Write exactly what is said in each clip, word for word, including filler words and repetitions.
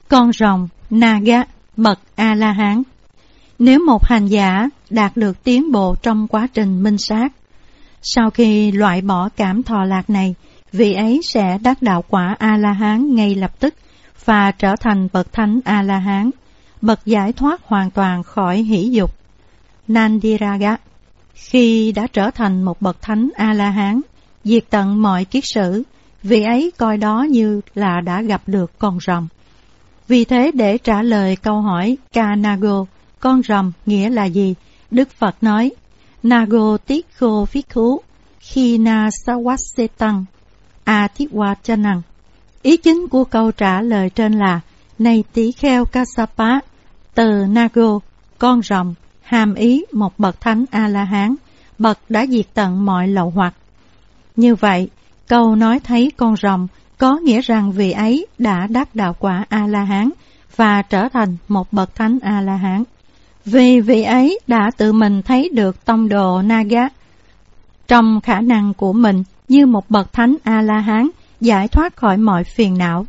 Con rồng Naga, bậc A-la-hán. Nếu một hành giả đạt được tiến bộ trong quá trình minh sát, sau khi loại bỏ cảm thọ lạc này, vị ấy sẽ đắc đạo quả A-la-hán ngay lập tức và trở thành bậc thánh A-la-hán, bậc giải thoát hoàn toàn khỏi hỷ dục. Nandiraga, khi đã trở thành một bậc thánh A-la-hán, diệt tận mọi kiết sử, vị ấy coi đó như là đã gặp được con rồng. Vì thế để trả lời câu hỏi Kanago, con rồng nghĩa là gì, Đức Phật nói, Nago Tikho Phikhu Khina Sawasetang Athiwachanang. Ý chính của câu trả lời trên là, này tỷ kheo Kassapa, từ Nago, con rồng, hàm ý một bậc thánh A-la-hán, bậc đã diệt tận mọi lậu hoặc. Như vậy, câu nói thấy con rồng có nghĩa rằng vị ấy đã đắc đạo quả A-la-hán và trở thành một bậc thánh A-la-hán. Vì vị ấy đã tự mình thấy được tông đồ Naga trong khả năng của mình như một bậc thánh A-la-hán giải thoát khỏi mọi phiền não.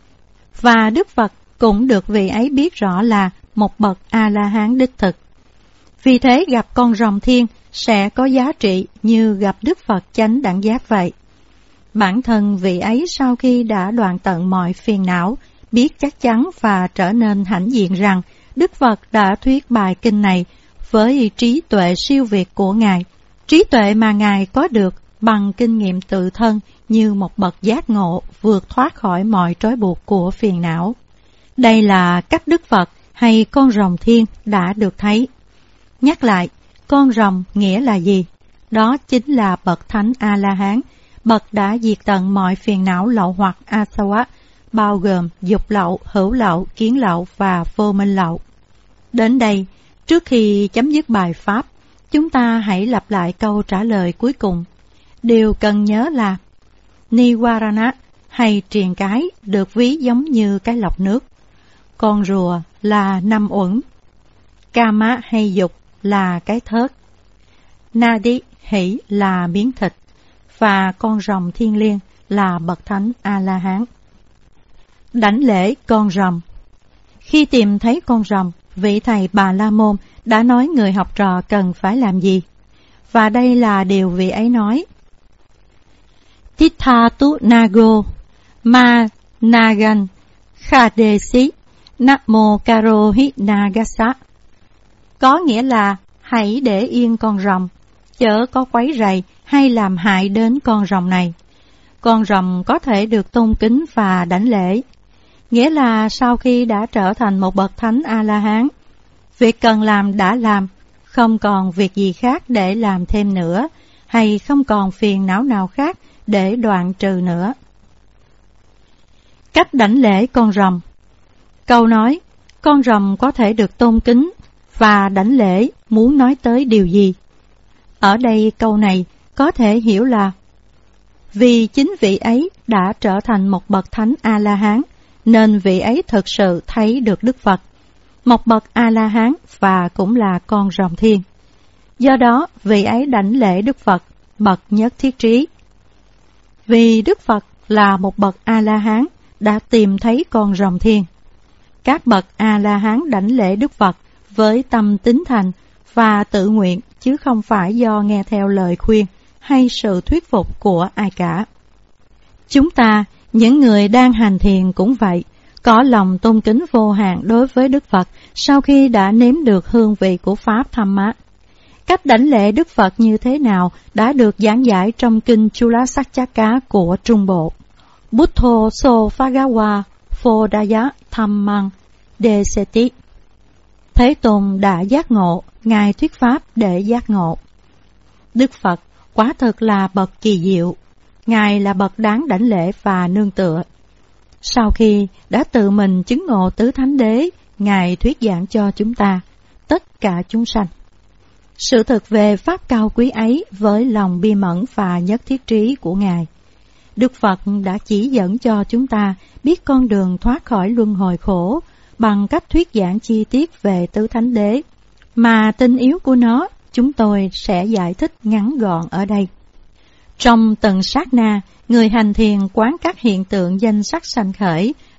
Và Đức Phật cũng được vị ấy biết rõ là một bậc A-la-hán đích thực. Vì thế gặp con rồng thiên sẽ có giá trị như gặp Đức Phật chánh đẳng giác vậy. Bản thân vị ấy sau khi đã đoạn tận mọi phiền não, biết chắc chắn và trở nên hãnh diện rằng Đức Phật đã thuyết bài kinh này với trí tuệ siêu việt của Ngài, trí tuệ mà Ngài có được bằng kinh nghiệm tự thân như một bậc giác ngộ vượt thoát khỏi mọi trói buộc của phiền não. Đây là cách Đức Phật hay con rồng thiên đã được thấy. Nhắc lại, con rồng nghĩa là gì? Đó chính là bậc thánh A-la-hán, bậc đã diệt tận mọi phiền não lậu hoặc asawa, bao gồm dục lậu, hữu lậu, kiến lậu và vô minh lậu. Đến đây, trước khi chấm dứt bài pháp, chúng ta hãy lặp lại câu trả lời cuối cùng. Điều cần nhớ là Niwarana hay triền cái được ví giống như cái lọc nước. Con rùa là năm uẩn. Kama hay dục là cái thớt. Nadi hỷ là miếng thịt. Và con rồng thiên liêng là bậc thánh A-la-hán. Đảnh lễ con rồng. Khi tìm thấy con rồng, vị thầy Bà La Môn đã nói người học trò cần phải làm gì. Và đây là điều vị ấy nói. Tithatu Nago Ma Nagan Khadesi Namo Karohi Nagasa. Có nghĩa là hãy để yên con rồng, chớ có quấy rầy hay làm hại đến con rồng này. Con rồng có thể được tôn kính và đảnh lễ. Nghĩa là sau khi đã trở thành một bậc thánh A-la-hán, việc cần làm đã làm, không còn việc gì khác để làm thêm nữa, hay không còn phiền não nào khác để đoạn trừ nữa. Cách đảnh lễ con rồng. Câu nói, con rồng có thể được tôn kính và đảnh lễ muốn nói tới điều gì? Ở đây câu này có thể hiểu là vì chính vị ấy đã trở thành một bậc thánh A-la-hán, nên vị ấy thực sự thấy được Đức Phật, một bậc A-la-hán và cũng là con rồng thiên. Do đó, vị ấy đảnh lễ Đức Phật, bậc nhất thiết trí. Vì Đức Phật là một bậc A-la-hán đã tìm thấy con rồng thiên. Các bậc A-la-hán đảnh lễ Đức Phật với tâm tín thành và tự nguyện, chứ không phải do nghe theo lời khuyên hay sự thuyết phục của ai cả. Chúng ta, những người đang hành thiền cũng vậy, có lòng tôn kính vô hạn đối với Đức Phật sau khi đã nếm được hương vị của Pháp Thamma. Cách đảnh lễ Đức Phật như thế nào đã được giảng giải trong kinh Chula Sakchaka của Trung Bộ. Buddho so Phagawa Phodaya Dhammang Deseti. Thế Tôn đã giác ngộ, Ngài thuyết Pháp để giác ngộ. Đức Phật quả thực là bậc kỳ diệu, Ngài là bậc đáng đảnh lễ và nương tựa. Sau khi đã tự mình chứng ngộ tứ thánh đế, Ngài thuyết giảng cho chúng ta, tất cả chúng sanh. Sự thực về Pháp cao quý ấy với lòng bi mẫn và nhất thiết trí của Ngài, Đức Phật đã chỉ dẫn cho chúng ta biết con đường thoát khỏi luân hồi khổ bằng cách thuyết giảng chi tiết về tứ thánh đế, mà tinh yếu của nó chúng tôi sẽ giải thích ngắn gọn ở đây. Trong từng sát na, người hành thiền quán các hiện tượng danh sắc sanh khởi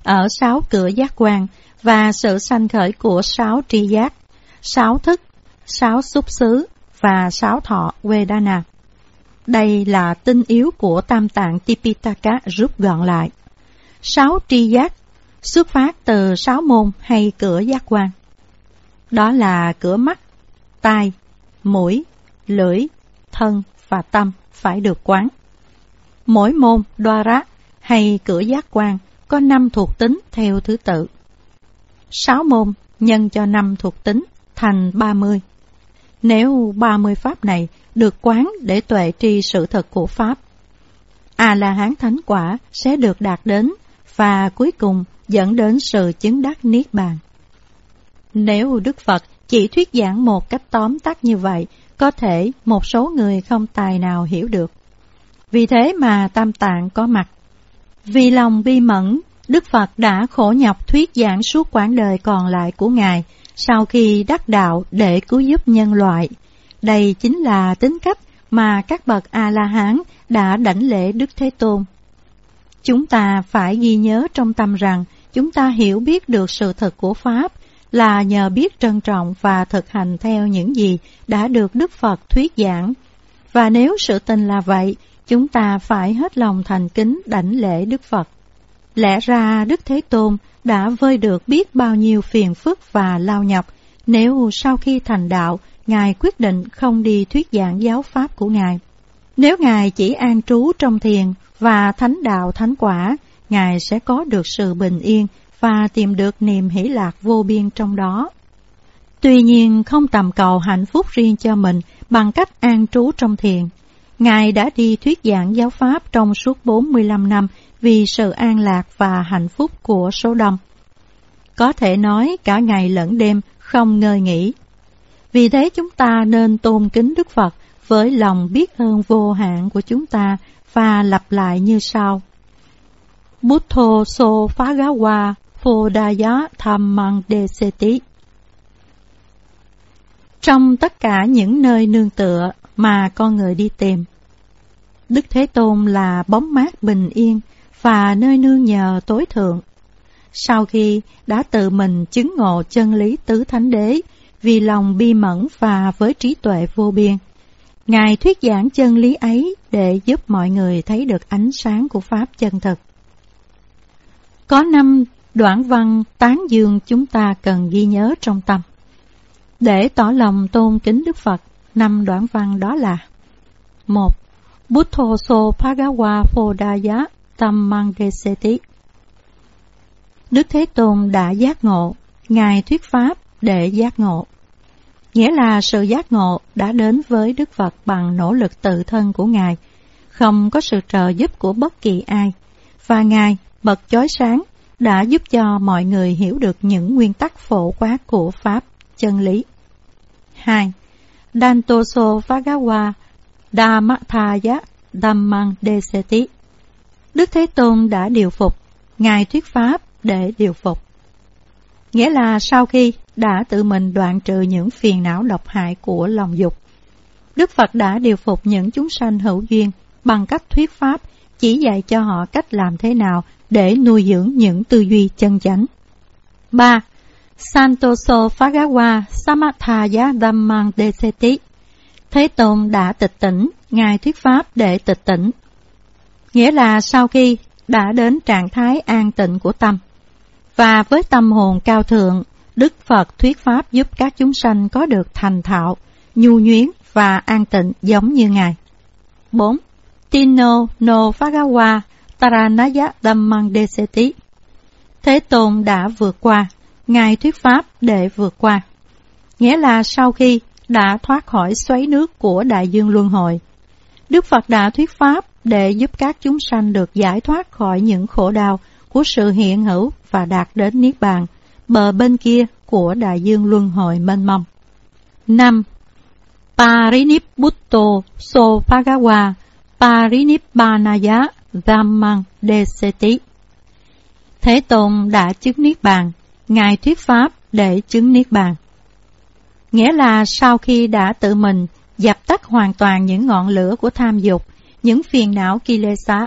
ở sáu cửa giác quan và sự sanh khởi của sáu tri giác, sáu thức, sáu xúc xứ và sáu thọ Vedana. Đây là tinh yếu của Tam Tạng Tipitaka rút gọn lại. Sáu tri giác xuất phát từ sáu môn hay cửa giác quan. Đó là cửa mắt, tai, mũi, lưỡi, thân và tâm phải được quán. Mỗi môn Dwara hay cửa giác quan có năm thuộc tính theo thứ tự. Sáu môn nhân cho năm thuộc tính thành ba mươi. Nếu ba mươi pháp này được quán để tuệ tri sự thật của pháp, A-la-hán thánh quả sẽ được đạt đến và cuối cùng dẫn đến sự chứng đắc niết bàn. Nếu Đức Phật chỉ thuyết giảng một cách tóm tắt như vậy, có thể một số người không tài nào hiểu được. Vì thế mà Tam Tạng có mặt. Vì lòng bi mẫn, Đức Phật đã khổ nhọc thuyết giảng suốt quãng đời còn lại của Ngài sau khi đắc đạo để cứu giúp nhân loại. Đây chính là tính cách mà các bậc A-la-hán đã đảnh lễ Đức Thế Tôn. Chúng ta phải ghi nhớ trong tâm rằng chúng ta hiểu biết được sự thật của Pháp là nhờ biết trân trọng và thực hành theo những gì đã được Đức Phật thuyết giảng. Và nếu sự tình là vậy, chúng ta phải hết lòng thành kính đảnh lễ Đức Phật. Lẽ ra Đức Thế Tôn đã vơi được biết bao nhiêu phiền phức và lao nhọc nếu sau khi thành đạo, Ngài quyết định không đi thuyết giảng giáo pháp của Ngài. Nếu Ngài chỉ an trú trong thiền và thánh đạo thánh quả, Ngài sẽ có được sự bình yên và tìm được niềm hỷ lạc vô biên trong đó. Tuy nhiên không tầm cầu hạnh phúc riêng cho mình bằng cách an trú trong thiền. Ngài đã đi thuyết giảng giáo pháp trong suốt bốn mươi lăm năm vì sự an lạc và hạnh phúc của số đông. Có thể nói cả ngày lẫn đêm không ngơi nghỉ. Vì thế chúng ta nên tôn kính Đức Phật với lòng biết ơn vô hạn của chúng ta và lặp lại như sau. Buddho so phagawa phodaya dhammang deseti. Trong tất cả những nơi nương tựa mà con người đi tìm, Đức Thế Tôn là bóng mát bình yên và nơi nương nhờ tối thượng. Sau khi đã tự mình chứng ngộ chân lý tứ thánh đế vì lòng bi mẫn và với trí tuệ vô biên, Ngài thuyết giảng chân lý ấy để giúp mọi người thấy được ánh sáng của Pháp chân thực. Có năm đoạn văn tán dương chúng ta cần ghi nhớ trong tâm. Để tỏ lòng tôn kính Đức Phật, năm đoạn văn đó là: một. Buddho so phagawa phodaya dhammang deseti. Đức Thế Tôn đã giác ngộ, Ngài thuyết Pháp để giác ngộ. Nghĩa là sự giác ngộ đã đến với Đức Phật bằng nỗ lực tự thân của Ngài, không có sự trợ giúp của bất kỳ ai, và Ngài, bậc chói sáng, đã giúp cho mọi người hiểu được những nguyên tắc phổ quát của Pháp chân lý. Hai. Dantoso phagawa dhammathaya dhammang deseti. Đức Thế Tôn đã điều phục, Ngài thuyết Pháp để điều phục. Nghĩa là sau khi đã tự mình đoạn trừ những phiền não độc hại của lòng dục, Đức Phật đã điều phục những chúng sanh hữu duyên bằng cách thuyết Pháp, chỉ dạy cho họ cách làm thế nào để nuôi dưỡng những tư duy chân chánh. Ba. Santoso phagawa samathaya dhammang deseti. Thế Tôn đã tịch tỉnh, Ngài thuyết Pháp để tịch tỉnh. Nghĩa là sau khi đã đến trạng thái an tịnh của tâm, và với tâm hồn cao thượng, Đức Phật thuyết Pháp giúp các chúng sanh có được thành thạo, nhu nhuyến và an tịnh giống như Ngài. Bốn. Tino no phagawa taranaya dhammang deseti. Thế Tôn đã vượt qua, Ngài thuyết Pháp để vượt qua. Nghĩa là sau khi đã thoát khỏi xoáy nước của đại dương luân hồi, Đức Phật đã thuyết Pháp để giúp các chúng sanh được giải thoát khỏi những khổ đau của sự hiện hữu và đạt đến Niết Bàn, bờ bên kia của đại dương luân hồi mênh mông. Năm. Parinibbutto so phagawa parinibbanaya dhammang deseti. Thế Tôn đã chứng Niết Bàn, Ngài thuyết Pháp để chứng Niết Bàn. Nghĩa là sau khi đã tự mình dập tắt hoàn toàn những ngọn lửa của tham dục, những phiền não kilesa,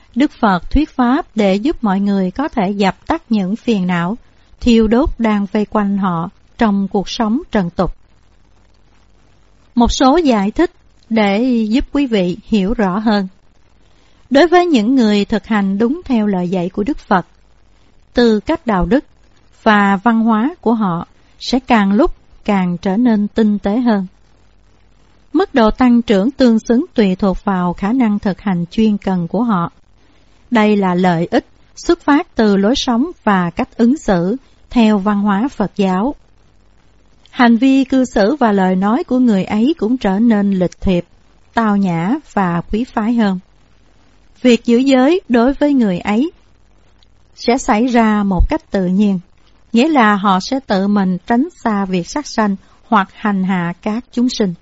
Đức Phật thuyết pháp để giúp mọi người có thể dập tắt những phiền não, thiêu đốt đang vây quanh họ trong cuộc sống trần tục. Một số giải thích để giúp quý vị hiểu rõ hơn. Đối với những người thực hành đúng theo lời dạy của Đức Phật, tư cách đạo đức và văn hóa của họ sẽ càng lúc càng trở nên tinh tế hơn. Mức độ tăng trưởng tương xứng tùy thuộc vào khả năng thực hành chuyên cần của họ. Đây là lợi ích xuất phát từ lối sống và cách ứng xử theo văn hóa Phật giáo. Hành vi cư xử và lời nói của người ấy cũng trở nên lịch thiệp, tao nhã và quý phái hơn. Việc giữ giới đối với người ấy sẽ xảy ra một cách tự nhiên, nghĩa là họ sẽ tự mình tránh xa việc sát sanh hoặc hành hạ các chúng sinh.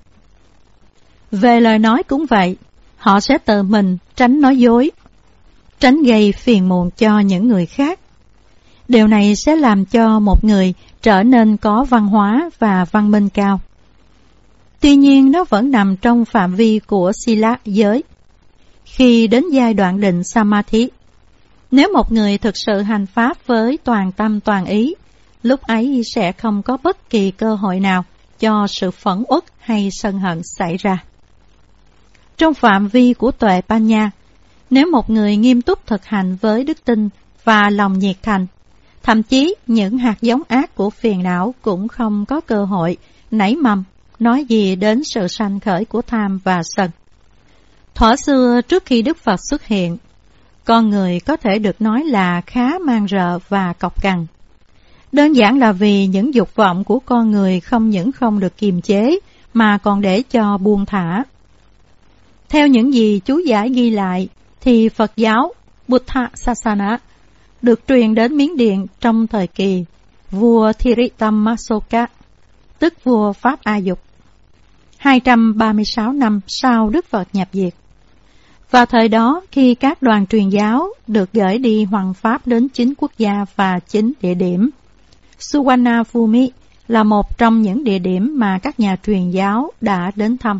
Về lời nói cũng vậy, họ sẽ tự mình tránh nói dối, tránh gây phiền muộn cho những người khác. Điều này sẽ làm cho một người trở nên có văn hóa và văn minh cao. Tuy nhiên nó vẫn nằm trong phạm vi của Sila giới. Khi đến giai đoạn định Samadhi, nếu một người thực sự hành pháp với toàn tâm toàn ý, lúc ấy sẽ không có bất kỳ cơ hội nào cho sự phẫn uất hay sân hận xảy ra. Trong phạm vi của tuệ Panya, nếu một người nghiêm túc thực hành với đức tin và lòng nhiệt thành, thậm chí những hạt giống ác của phiền não cũng không có cơ hội nảy mầm, nói gì đến sự sanh khởi của tham và sân. Thuở xưa trước khi Đức Phật xuất hiện, con người có thể được nói là khá man rợ và cọc cằn. Đơn giản là vì những dục vọng của con người không những không được kiềm chế mà còn để cho buông thả. Theo những gì chú giải ghi lại, thì Phật giáo Buddha Sasana được truyền đến Miến Điện trong thời kỳ vua Thiritammasoka, tức vua Pháp A Dục, hai trăm ba mươi sáu năm sau Đức Phật nhập diệt. Vào thời đó, khi các đoàn truyền giáo được gửi đi hoằng pháp đến chín quốc gia và chín địa điểm, Suvarnabhumi là một trong những địa điểm mà các nhà truyền giáo đã đến thăm.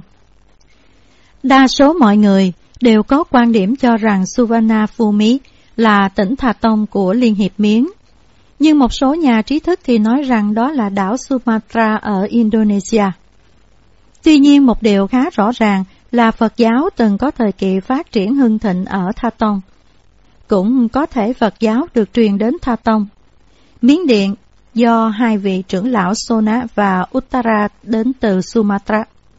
Đa số mọi người đều có quan điểm cho rằng Suvarnabhumi là tỉnh Thà Tông của Liên hiệp Miến, nhưng một số nhà trí thức thì nói rằng đó là đảo Sumatra ở Indonesia. Tuy nhiên, một điều khá rõ ràng là Phật giáo từng có thời kỳ phát triển hưng thịnh ở Tha Tông. Cũng có thể Phật giáo được truyền đến Tha Tông. Miến Điện do hai vị trưởng lão Sona và Uttara đến từ Sumatra.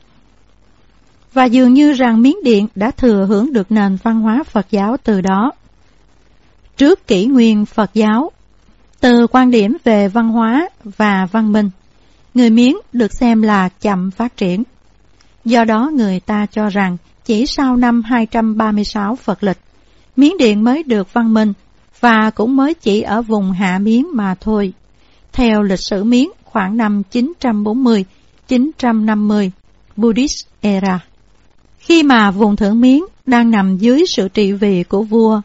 Và dường như rằng Miến Điện đã thừa hưởng được nền văn hóa Phật giáo từ đó. Trước kỷ nguyên Phật giáo, từ quan điểm về văn hóa và văn minh, người Miến được xem là chậm phát triển. Do đó người ta cho rằng chỉ sau năm hai trăm ba mươi sáu Phật lịch, Miến Điện mới được văn minh và cũng mới chỉ ở vùng Hạ Miến mà thôi. Theo lịch sử Miến khoảng năm chín trăm bốn mươi đến chín trăm năm mươi Buddhist era, khi mà vùng Thượng Miến đang nằm dưới sự trị vì của vua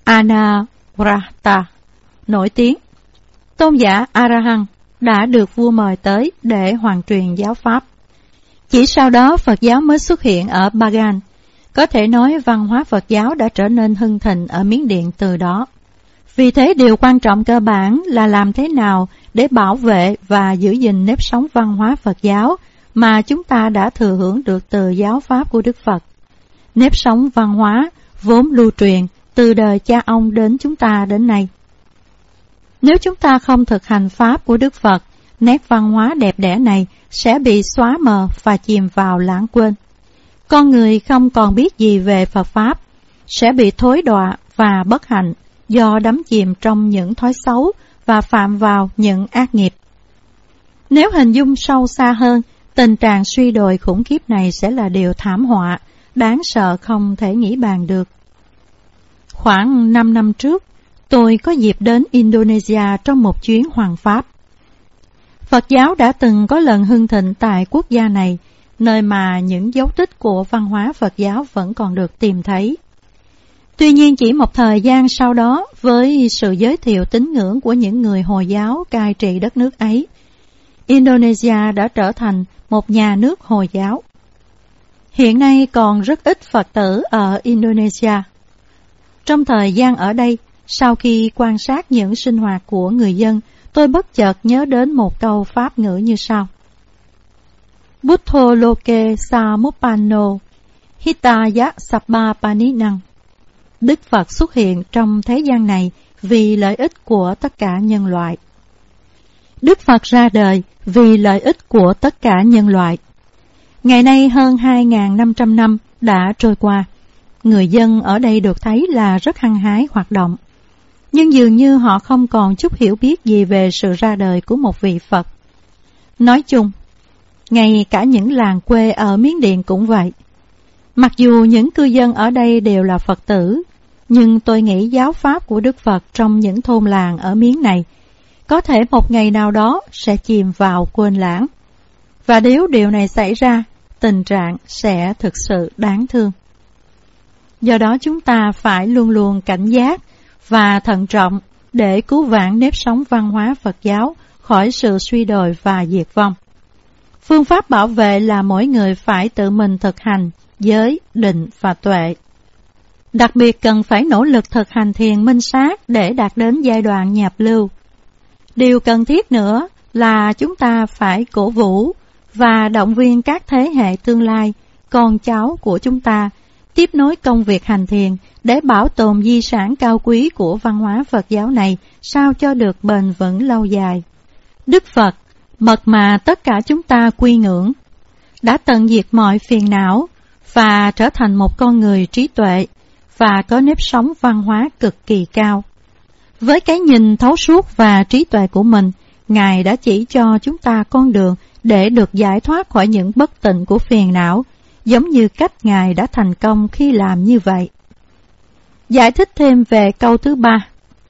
Anavrata nổi tiếng. Tôn giả A-ra-hăng đã được vua mời tới để hoàn truyền giáo pháp. Chỉ sau đó Phật giáo mới xuất hiện ở Bagan. Có thể nói văn hóa Phật giáo đã trở nên hưng thịnh ở Miến Điện từ đó. Vì thế điều quan trọng cơ bản là làm thế nào để bảo vệ và giữ gìn nếp sống văn hóa Phật giáo mà chúng ta đã thừa hưởng được từ giáo pháp của Đức Phật. Nếp sống văn hóa vốn lưu truyền từ đời cha ông đến chúng ta đến nay. Nếu chúng ta không thực hành pháp của Đức Phật, nét văn hóa đẹp đẽ này sẽ bị xóa mờ và chìm vào lãng quên. Con người không còn biết gì về Phật Pháp, sẽ bị thối đọa và bất hạnh do đắm chìm trong những thói xấu và phạm vào những ác nghiệp. Nếu hình dung sâu xa hơn, tình trạng suy đồi khủng khiếp này sẽ là điều thảm họa, đáng sợ không thể nghĩ bàn được. Khoảng năm năm trước, tôi có dịp đến Indonesia trong một chuyến hoằng pháp. Phật giáo đã từng có lần hưng thịnh tại quốc gia này, nơi mà những dấu tích của văn hóa Phật giáo vẫn còn được tìm thấy. Tuy nhiên chỉ một thời gian sau đó, với sự giới thiệu tín ngưỡng của những người Hồi giáo cai trị đất nước ấy, Indonesia đã trở thành một nhà nước Hồi giáo. Hiện nay còn rất ít Phật tử ở Indonesia. Trong thời gian ở đây, sau khi quan sát những sinh hoạt của người dân, tôi bất chợt nhớ đến một câu Pháp ngữ như sau. Buddho loke samuppanno hitaya sabba paninang. Đức Phật xuất hiện trong thế gian này vì lợi ích của tất cả nhân loại. Đức Phật ra đời vì lợi ích của tất cả nhân loại. Ngày nay hơn hai nghìn năm trăm năm đã trôi qua. Người dân ở đây được thấy là rất hăng hái hoạt động. Nhưng dường như họ không còn chút hiểu biết gì về sự ra đời của một vị Phật. Nói chung, ngay cả những làng quê ở Miến Điện cũng vậy. Mặc dù những cư dân ở đây đều là Phật tử, nhưng tôi nghĩ giáo pháp của Đức Phật trong những thôn làng ở miến này có thể một ngày nào đó sẽ chìm vào quên lãng. Và nếu điều này xảy ra, tình trạng sẽ thực sự đáng thương. Do đó chúng ta phải luôn luôn cảnh giác và thận trọng để cứu vãn nếp sống văn hóa Phật giáo khỏi sự suy đồi và diệt vong. Phương pháp bảo vệ là mỗi người phải tự mình thực hành giới, định và tuệ. Đặc biệt cần phải nỗ lực thực hành thiền minh sát để đạt đến giai đoạn nhập lưu. Điều cần thiết nữa là chúng ta phải cổ vũ và động viên các thế hệ tương lai, con cháu của chúng ta, tiếp nối công việc hành thiền để bảo tồn di sản cao quý của văn hóa Phật giáo này sao cho được bền vững lâu dài. Đức Phật, bậc mà tất cả chúng ta quy ngưỡng, đã tận diệt mọi phiền não và trở thành một con người trí tuệ và có nếp sống văn hóa cực kỳ cao. Với cái nhìn thấu suốt và trí tuệ của mình, Ngài đã chỉ cho chúng ta con đường để được giải thoát khỏi những bất tịnh của phiền não, giống như cách Ngài đã thành công khi làm như vậy. Giải thích thêm về câu thứ ba.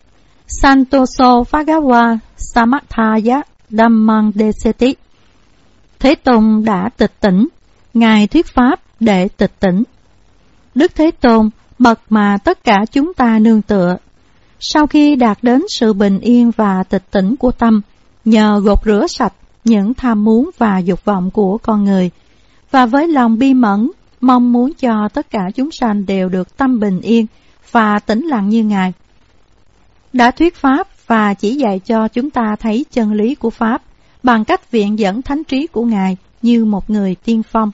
Santoso Bhagawa Samathaya Dhammang Deseti. Thế Tôn đã tịch tỉnh, Ngài thuyết pháp để tịch tỉnh. Đức Thế Tôn, bậc mà tất cả chúng ta nương tựa, sau khi đạt đến sự bình yên và tịch tỉnh của tâm, nhờ gột rửa sạch những tham muốn và dục vọng của con người, và với lòng bi mẫn, mong muốn cho tất cả chúng sanh đều được tâm bình yên và tĩnh lặng như Ngài, đã thuyết pháp và chỉ dạy cho chúng ta thấy chân lý của Pháp bằng cách viện dẫn thánh trí của Ngài như một người tiên phong.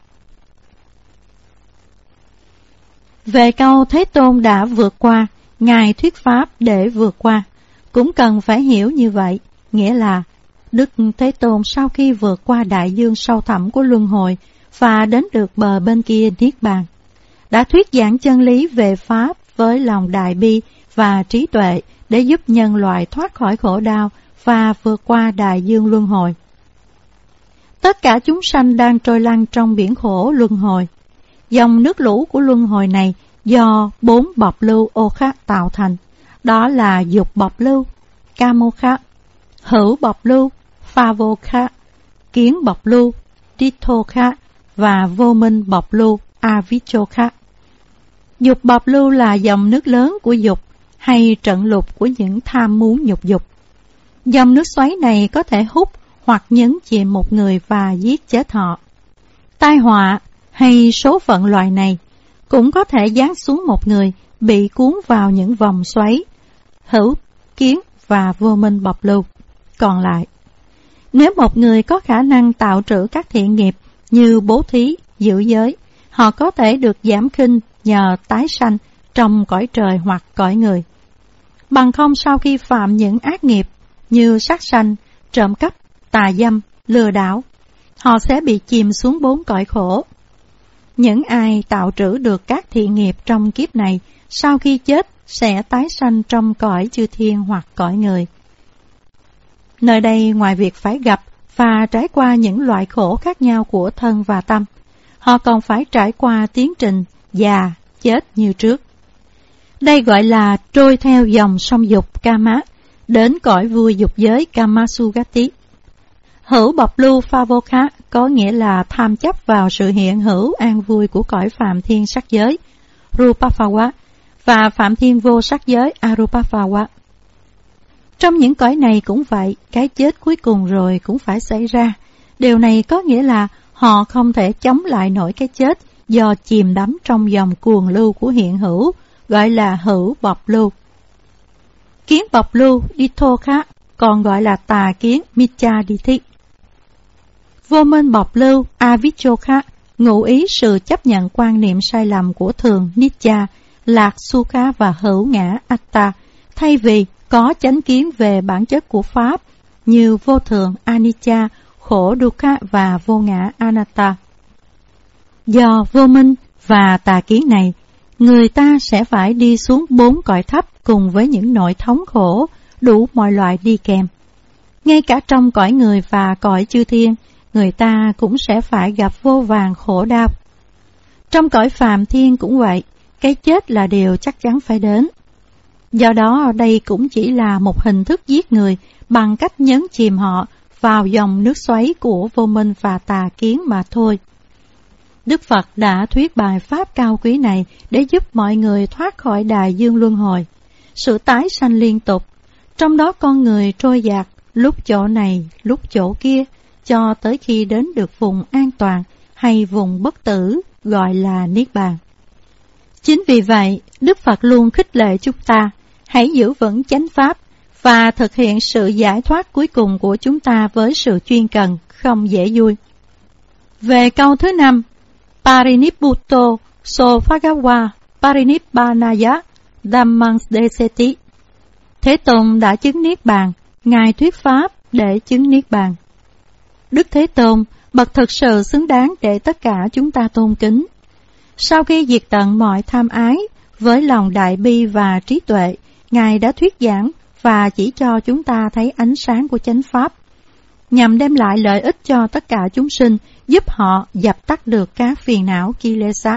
Về câu Thế Tôn đã vượt qua, Ngài thuyết pháp để vượt qua, cũng cần phải hiểu như vậy, nghĩa là Đức Thế Tôn sau khi vượt qua đại dương sâu thẳm của luân hồi và đến được bờ bên kia Niết Bàn, đã thuyết giảng chân lý về Pháp với lòng đại bi và trí tuệ để giúp nhân loại thoát khỏi khổ đau và vượt qua đại dương luân hồi. Tất cả chúng sanh đang trôi lăn trong biển khổ luân hồi. Dòng nước lũ của luân hồi này do bốn bọc lưu ô khác tạo thành, đó là dục bọc lưu, Kamokha, hữu bọc lưu, Favokha, kiến bọc lưu, Ditthokha và vô minh bọc lưu, Avijjokha. Dục bọc lưu là dòng nước lớn của dục hay trận lụt của những tham muốn nhục dục. Dòng nước xoáy này có thể hút hoặc nhấn chìm một người và giết chết họ. Tai họa hay số phận loại này cũng có thể giáng xuống một người bị cuốn vào những vòng xoáy hữu, kiến và vô minh bọc lưu. Còn lại, nếu một người có khả năng tạo trữ các thiện nghiệp như bố thí, giữ giới, họ có thể được giảm khinh nhờ tái sanh trong cõi trời hoặc cõi người. Bằng không sau khi phạm những ác nghiệp như sát sanh, trộm cắp, tà dâm, lừa đảo, họ sẽ bị chìm xuống bốn cõi khổ. Những ai tạo trữ được các thiện nghiệp trong kiếp này, sau khi chết sẽ tái sanh trong cõi chư thiên hoặc cõi người. Nơi đây ngoài việc phải gặp và trải qua những loại khổ khác nhau của thân và tâm, họ còn phải trải qua tiến trình già, chết như trước. Đây gọi là trôi theo dòng sông dục Kama, đến cõi vui dục giới Kamasugati. Hữu bọc lưu Favokha có nghĩa là tham chấp vào sự hiện hữu an vui của cõi phạm thiên sắc giới Rupaphawa và phạm thiên vô sắc giới Arupaphawa. Trong những cõi này cũng vậy, cái chết cuối cùng rồi cũng phải xảy ra. Điều này có nghĩa là họ không thể chống lại nổi cái chết do chìm đắm trong dòng cuồng lưu của hiện hữu gọi là hữu bọc lưu. Kiến bọc lưu Ditthokha còn gọi là tà kiến Micchaditthi. Vô minh bọc lưu Avijjokha ngụ ý sự chấp nhận quan niệm sai lầm của thường Nitya, lạc Sukha và hữu ngã Atta, thay vì có chánh kiến về bản chất của Pháp như vô thường Anicca, khổ Dukkha và vô ngã Anatta. Do vô minh và tà kiến này, người ta sẽ phải đi xuống bốn cõi thấp cùng với những nỗi thống khổ đủ mọi loại đi kèm. Ngay cả trong cõi người và cõi chư thiên, người ta cũng sẽ phải gặp vô vàn khổ đau. Trong cõi phàm thiên cũng vậy, cái chết là điều chắc chắn phải đến. Do đó đây cũng chỉ là một hình thức giết người bằng cách nhấn chìm họ vào dòng nước xoáy của vô minh và tà kiến mà thôi. Đức Phật đã thuyết bài pháp cao quý này để giúp mọi người thoát khỏi đại dương luân hồi, sự tái sanh liên tục, trong đó con người trôi dạt lúc chỗ này, lúc chỗ kia, cho tới khi đến được vùng an toàn hay vùng bất tử gọi là Niết Bàn. Chính vì vậy, Đức Phật luôn khích lệ chúng ta hãy giữ vững chánh pháp và thực hiện sự giải thoát cuối cùng của chúng ta với sự chuyên cần, không dễ vui. Về câu thứ năm, Parinibbutto so Bhagawa Parinibbanaya Dhammang Deseti. Thế Tôn đã chứng Niết Bàn, Ngài thuyết pháp để chứng Niết Bàn. Đức Thế Tôn, bậc thực sự xứng đáng để tất cả chúng ta tôn kính. Sau khi diệt tận mọi tham ái, với lòng đại bi và trí tuệ, Ngài đã thuyết giảng và chỉ cho chúng ta thấy ánh sáng của chánh pháp, nhằm đem lại lợi ích cho tất cả chúng sinh, giúp họ dập tắt được các phiền não Kilesa.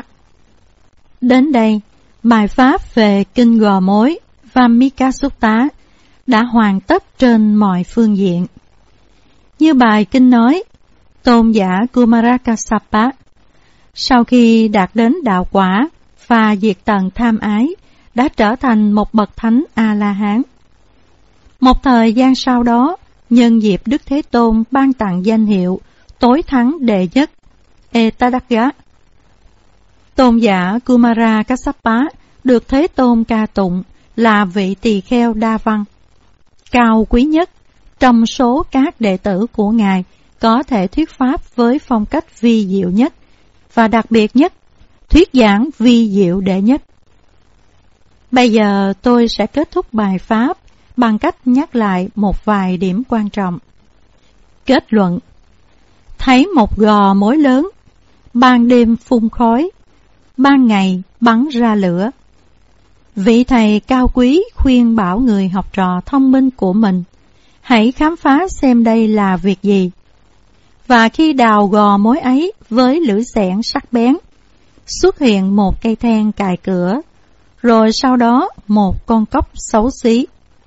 Đến đây, bài pháp về kinh Gò Mối Vammika Sutta đã hoàn tất trên mọi phương diện. Như bài kinh nói, tôn giả Kumara Kassapa, sau khi đạt đến đạo quả và diệt tận tham ái, đã trở thành một bậc thánh A-la-hán. Một thời gian sau đó, nhân dịp Đức Thế Tôn ban tặng danh hiệu tối thắng đệ nhất Etadaga, tôn giả Kumara Kassapa được Thế Tôn ca tụng là vị tỳ kheo đa văn, cao quý nhất trong số các đệ tử của Ngài, có thể thuyết pháp với phong cách vi diệu nhất và đặc biệt nhất, thuyết giảng vi diệu đệ nhất. Bây giờ tôi sẽ kết thúc bài pháp bằng cách nhắc lại một vài điểm quan trọng. Kết luận: thấy một gò mối lớn, ban đêm phun khói, ban ngày bắn ra lửa. Vị thầy cao quý khuyên bảo người học trò thông minh của mình, hãy khám phá xem đây là việc gì. Và khi đào gò mối ấy với lưỡi xẻng sắc bén, xuất hiện một cây then cài cửa, rồi sau đó một con cốc xấu xí,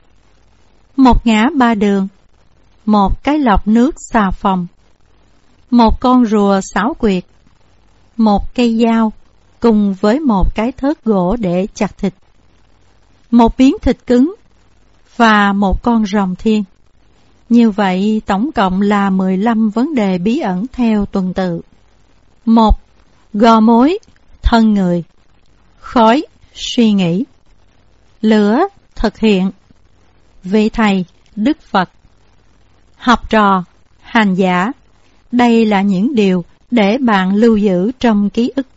một ngã ba đường, một cái lọc nước xà phòng, một con rùa xảo quyệt, một cây dao cùng với một cái thớt gỗ để chặt thịt, một miếng thịt cứng và một con rồng thiên. Như vậy tổng cộng là mười lăm vấn đề bí ẩn theo tuần tự. Một. Gò mối, thân người. Khói, suy nghĩ. Lửa, thực hiện. Vị thầy, Đức Phật. Học trò, hành giả. Đây là những điều để bạn lưu giữ trong ký ức.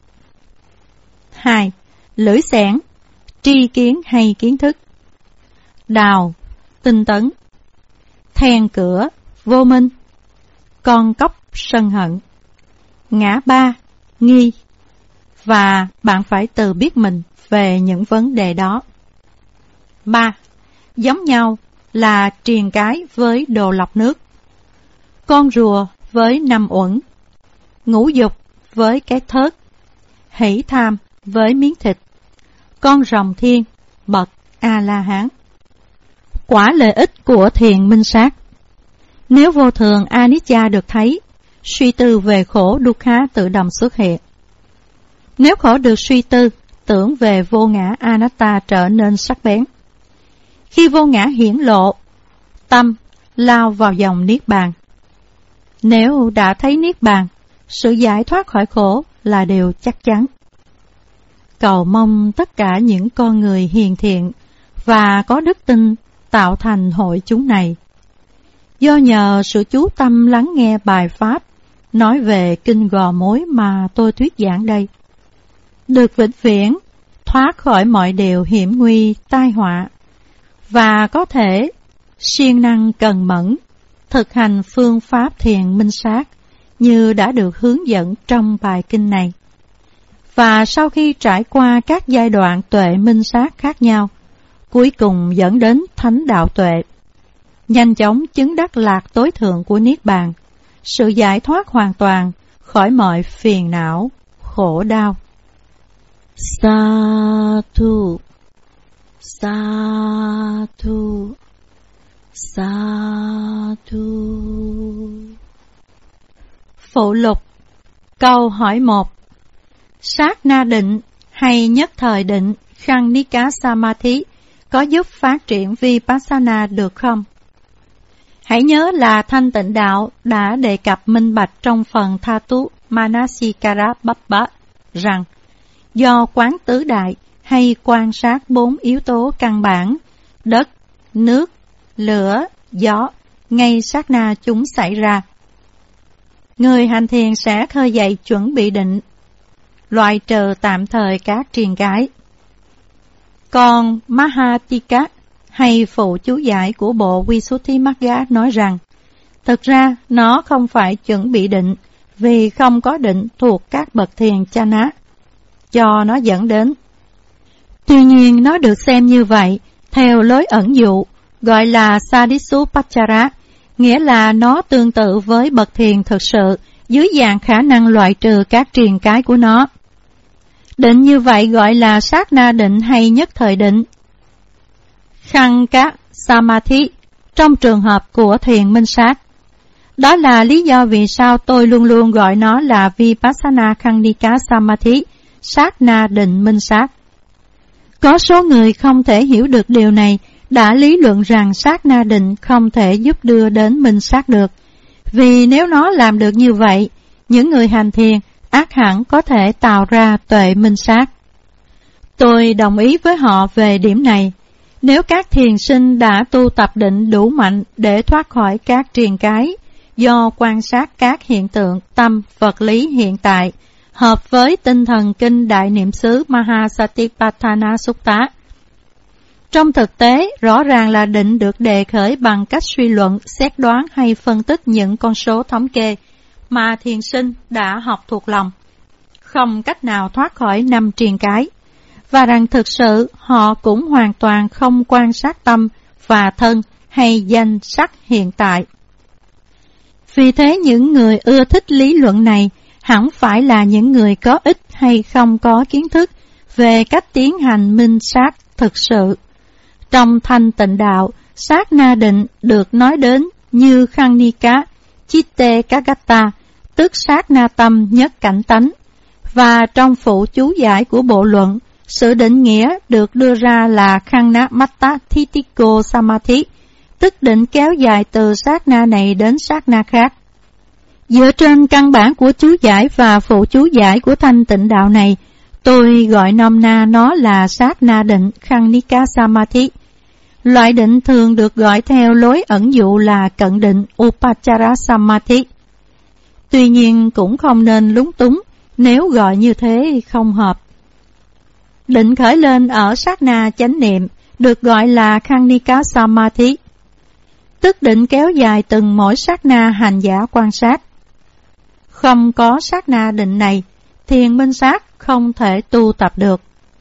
Hai. Lưỡi xẻng, tri kiến hay kiến thức. Đào, tinh tấn. Then cửa, vô minh. Con cóc, sân hận. Ngã ba, nghi. Và bạn phải tự biết mình về những vấn đề đó. Ba. Giống nhau là triền cái với đồ lọc nước, con rùa với năm uẩn, ngũ dục với cái thớt, hỷ tham với miếng thịt, con rồng thiên, bậc A-la-hán. Quả lợi ích của thiền minh sát. Nếu vô thường Anicca được thấy, suy tư về khổ Dukkha tự động xuất hiện. Nếu khổ được suy tư, tưởng về vô ngã Anatta trở nên sắc bén. Khi vô ngã hiển lộ, tâm lao vào dòng Niết Bàn. Nếu đã thấy Niết Bàn, sự giải thoát khỏi khổ là điều chắc chắn. cầu mong tất cả những con người hiền thiện và có đức tin tạo thành hội chúng này. Do nhờ sự chú tâm lắng nghe bài pháp nói về kinh Gò Mối mà tôi thuyết giảng đây, được vĩnh viễn thoát khỏi mọi điều hiểm nguy tai họa và có thể siêng năng cần mẫn thực hành phương pháp thiền minh sát như đã được hướng dẫn trong bài kinh này. Và sau khi trải qua các giai đoạn tuệ minh sát khác nhau, cuối cùng dẫn đến thánh đạo tuệ, nhanh chóng chứng đắc lạc tối thượng của Niết Bàn, sự giải thoát hoàn toàn khỏi mọi phiền não, khổ đau. Sa thu, sa thu, sa thu. Phụ lục. Câu hỏi một. Sát na định hay nhất thời định Khanika Samadhi có giúp phát triển Vipassana được không? Hãy nhớ là Thanh Tịnh Đạo đã đề cập minh bạch trong phần Thatu Manasikara Bappa rằng do quán tứ đại hay quan sát bốn yếu tố căn bản đất, nước, lửa, gió ngay sát na chúng xảy ra, người hành thiền sẽ khơi dậy chuẩn bị định, loại trừ tạm thời các triền cái. Còn Mahatika hay phụ chú giải của bộ Visuddhimagga nói rằng, thực ra nó không phải chuẩn bị định vì không có định thuộc các bậc thiền chana, cho nó dẫn đến. Tuy nhiên nó được xem như vậy theo lối ẩn dụ, gọi là Sadhisupachara, nghĩa là nó tương tự với bậc thiền thực sự dưới dạng khả năng loại trừ các triền cái của nó. Định như vậy gọi là sát na định hay nhất thời định. Khanka Samadhi trong trường hợp của thiền minh sát. Đó là lý do vì sao tôi luôn luôn gọi nó là Vipassana Khanika Samadhi, sát na định minh sát. Có số người không thể hiểu được điều này đã lý luận rằng sát na định không thể giúp đưa đến minh sát được, vì nếu nó làm được như vậy, những người hành thiền ắt hẳn có thể tạo ra tuệ minh sát. Tôi đồng ý với họ về điểm này. Nếu các thiền sinh đã tu tập định đủ mạnh để thoát khỏi các triền cái, do quan sát các hiện tượng tâm vật lý hiện tại, hợp với tinh thần kinh Đại Niệm xứ Mahasatipatthana Sutta. Trong thực tế, rõ ràng là định được đề khởi bằng cách suy luận, xét đoán hay phân tích những con số thống kê mà thiền sinh đã học thuộc lòng, không cách nào thoát khỏi năm triền cái, và rằng thực sự họ cũng hoàn toàn không quan sát tâm và thân hay danh sắc hiện tại. Vì thế những người ưa thích lý luận này hẳn phải là những người có ít hay không có kiến thức về cách tiến hành minh sát thực sự. Trong Thanh Tịnh Đạo, sát na định được nói đến như Khanika Chitte Kagata, tức sát na tâm nhất cảnh tánh, và trong phụ chú giải của bộ luận, sự định nghĩa được đưa ra là Khanamatta Thitiko Samadhi, tức định kéo dài từ sát na này đến sát na khác. Dựa trên căn bản của chú giải và phụ chú giải của Thanh Tịnh Đạo này, tôi gọi nôm na nó là sát na định Khanika Samadhi. Loại định thường được gọi theo lối ẩn dụ là cận định Upachara Samadhi. Tuy nhiên cũng không nên lúng túng nếu gọi như thế không hợp. Định khởi lên ở sát na chánh niệm được gọi là Khanika Samadhi, tức định kéo dài từng mỗi sát na hành giả quan sát. Không có sát na định này, thiền minh sát không thể tu tập được.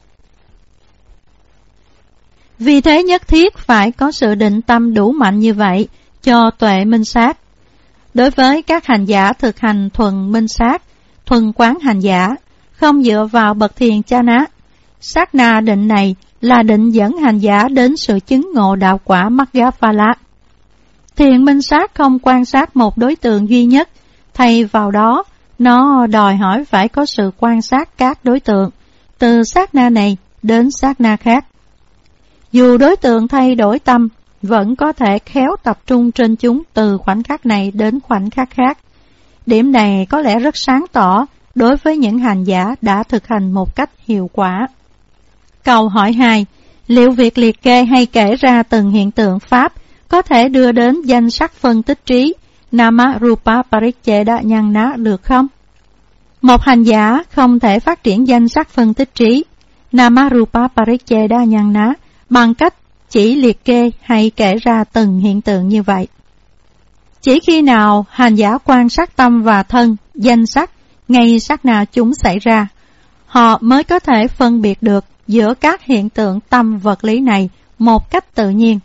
Vì thế nhất thiết phải có sự định tâm đủ mạnh như vậy cho tuệ minh sát. Đối với các hành giả thực hành thuần minh sát, thuần quán hành giả, không dựa vào bậc thiền chana, sát na định này là định dẫn hành giả đến sự chứng ngộ đạo quả Maggaphala. Thiền minh sát không quan sát một đối tượng duy nhất, thay vào đó, nó đòi hỏi phải có sự quan sát các đối tượng, từ sát na này đến sát na khác. Dù đối tượng thay đổi tâm, vẫn có thể khéo tập trung trên chúng từ khoảnh khắc này đến khoảnh khắc khác. Điểm này có lẽ rất sáng tỏ đối với những hành giả đã thực hành một cách hiệu quả. Câu hỏi hai. Liệu việc liệt kê hay kể ra từng hiện tượng Pháp có thể đưa đến danh sắc phân tích trí Nama Rupa Pariච්ඡeda Ñāṇa được không? Một hành giả không thể phát triển danh sắc phân tích trí Nama Rupa Pariච්ඡeda Ñāṇa bằng cách chỉ liệt kê hay kể ra từng hiện tượng như vậy. Chỉ khi nào hành giả quan sát tâm và thân, danh sắc, ngay sát na chúng xảy ra, họ mới có thể phân biệt được giữa các hiện tượng tâm vật lý này một cách tự nhiên.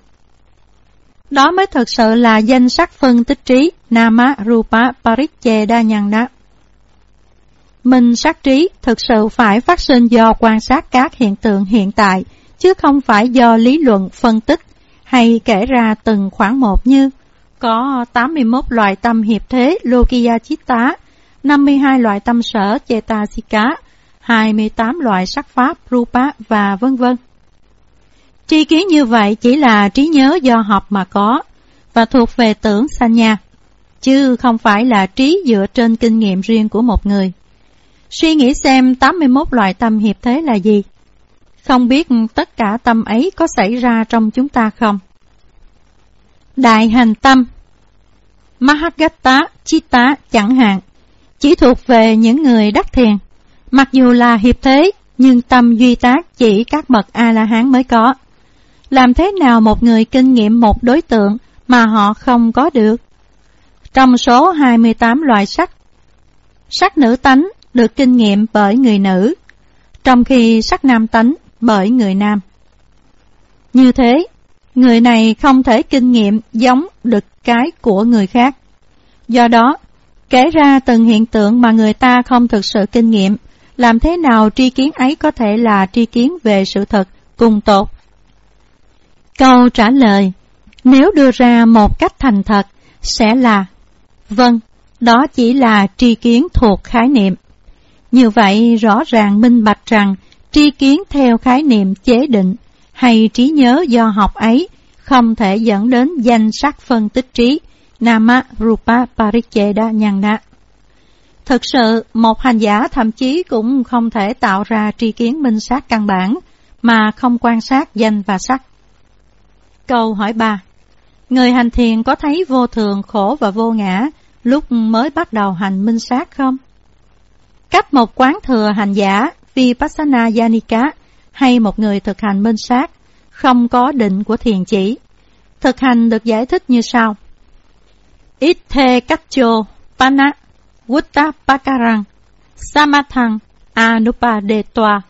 Đó mới thực sự là danh sắc phân tích trí Nama Rupa Pariච්ඡeda Ñāṇa. Minh sát trí thực sự phải phát sinh do quan sát các hiện tượng hiện tại, chứ không phải do lý luận phân tích hay kể ra từng khoản một như có tám mươi mốt loại tâm hiệp thế Lokiya Chitta, năm mươi hai loại tâm sở Cetasika, hai mươi tám loại sắc pháp Rupa và vân vân. Tri kiến như vậy chỉ là trí nhớ do học mà có và thuộc về tưởng sanya, chứ không phải là trí dựa trên kinh nghiệm riêng của một người. Suy nghĩ xem tám mươi mốt loại tâm hiệp thế là gì? Không biết tất cả tâm ấy có xảy ra trong chúng ta không? Đại hành tâm Mahagatta Chitta chẳng hạn chỉ thuộc về những người đắc thiền. Mặc dù là hiệp thế, nhưng tâm duy tác chỉ các bậc A-la-hán mới có. Làm thế nào một người kinh nghiệm một đối tượng mà họ không có được? Trong số hai mươi tám loại sắc, sắc nữ tánh được kinh nghiệm bởi người nữ, trong khi sắc nam tánh bởi người nam. Như thế, người này không thể kinh nghiệm giống được cái của người khác. Do đó, kể ra từng hiện tượng mà người ta không thực sự kinh nghiệm, làm thế nào tri kiến ấy có thể là tri kiến về sự thật cùng tột? Câu trả lời, nếu đưa ra một cách thành thật, sẽ là vâng, đó chỉ là tri kiến thuộc khái niệm. Như vậy rõ ràng minh bạch rằng tri kiến theo khái niệm chế định hay trí nhớ do học ấy không thể dẫn đến danh sắc phân tích trí Nama Rupa Pariච්ඡeda Ñāṇa. Thực sự, một hành giả thậm chí cũng không thể tạo ra tri kiến minh sát căn bản mà không quan sát danh và sắc. Câu hỏi ba. Người hành thiền có thấy vô thường, khổ và vô ngã lúc mới bắt đầu hành minh sát không? Cách một quán thừa hành giả Vipassana Yanika hay một người thực hành minh sát không có định của thiền chỉ. Thực hành được giải thích như sau. Itthe Kacho Pana Vuttapakarang Samathang Anupadetva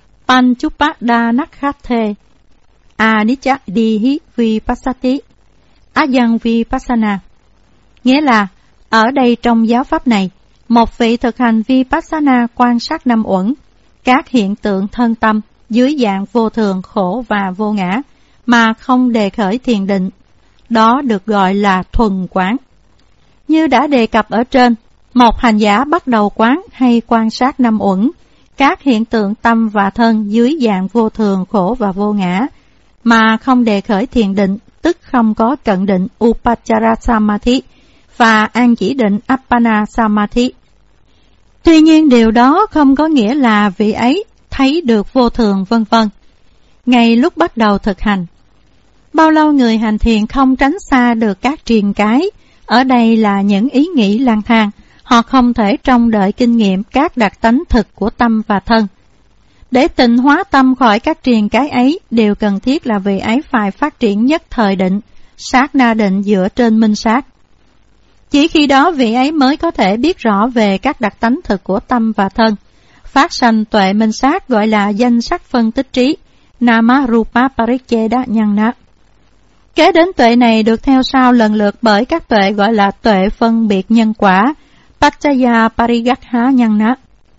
Panchupadanakhathe Anicca Dihi Vipassati Ayang Vipassana. Nghĩa là, ở đây trong giáo pháp này, một vị thực hành Vipassana quan sát năm uẩn, các hiện tượng thân tâm dưới dạng vô thường, khổ và vô ngã, mà không đề khởi thiền định. Đó được gọi là thuần quán. Như đã đề cập ở trên, một hành giả bắt đầu quán hay quan sát năm uẩn, các hiện tượng tâm và thân dưới dạng vô thường, khổ và vô ngã, mà không đề khởi thiền định, tức không có cận định Upachara Samadhi và an chỉ định Appana Samadhi. Tuy nhiên điều đó không có nghĩa là vị ấy thấy được vô thường vân vân. Ngay lúc bắt đầu thực hành, bao lâu người hành thiền không tránh xa được các triền cái, ở đây là những ý nghĩ lang thang, họ không thể trông đợi kinh nghiệm các đặc tánh thực của tâm và thân. Để tịnh hóa tâm khỏi các triền cái ấy, điều cần thiết là vị ấy phải phát triển nhất thời định, sát na định dựa trên minh sát. Chỉ khi đó vị ấy mới có thể biết rõ về các đặc tánh thực của tâm và thân. Phát sanh tuệ minh sát gọi là danh sắc phân tích trí, Nama Rupa Pariච්ඡeda Ñāṇa. Kế đến tuệ này được theo sau lần lượt bởi các tuệ gọi là tuệ phân biệt nhân quả, Paccaya Parigakha Ñāṇa,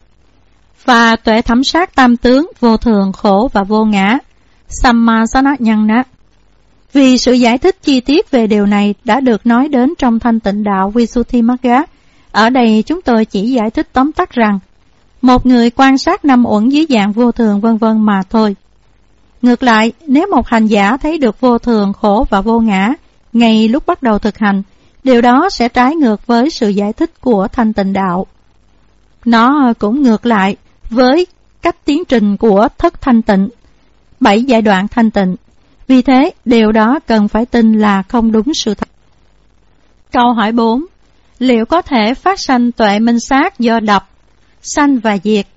và tuệ thẩm sát tam tướng, vô thường, khổ và vô ngã, Sammasana Ñāṇa. Vì sự giải thích chi tiết về điều này đã được nói đến trong Thanh Tịnh Đạo Visuddhimagga, ở đây chúng tôi chỉ giải thích tóm tắt rằng một người quan sát năm uẩn dưới dạng vô thường vân vân mà thôi. Ngược lại, nếu một hành giả thấy được vô thường, khổ và vô ngã ngay lúc bắt đầu thực hành, điều đó sẽ trái ngược với sự giải thích của Thanh Tịnh Đạo. Nó cũng ngược lại với cách tiến trình của thất thanh tịnh, bảy giai đoạn thanh tịnh. Vì thế, điều đó cần phải tin là không đúng sự thật. Câu hỏi bốn. Liệu có thể phát sanh tuệ minh sát do đọc, sanh và diệt,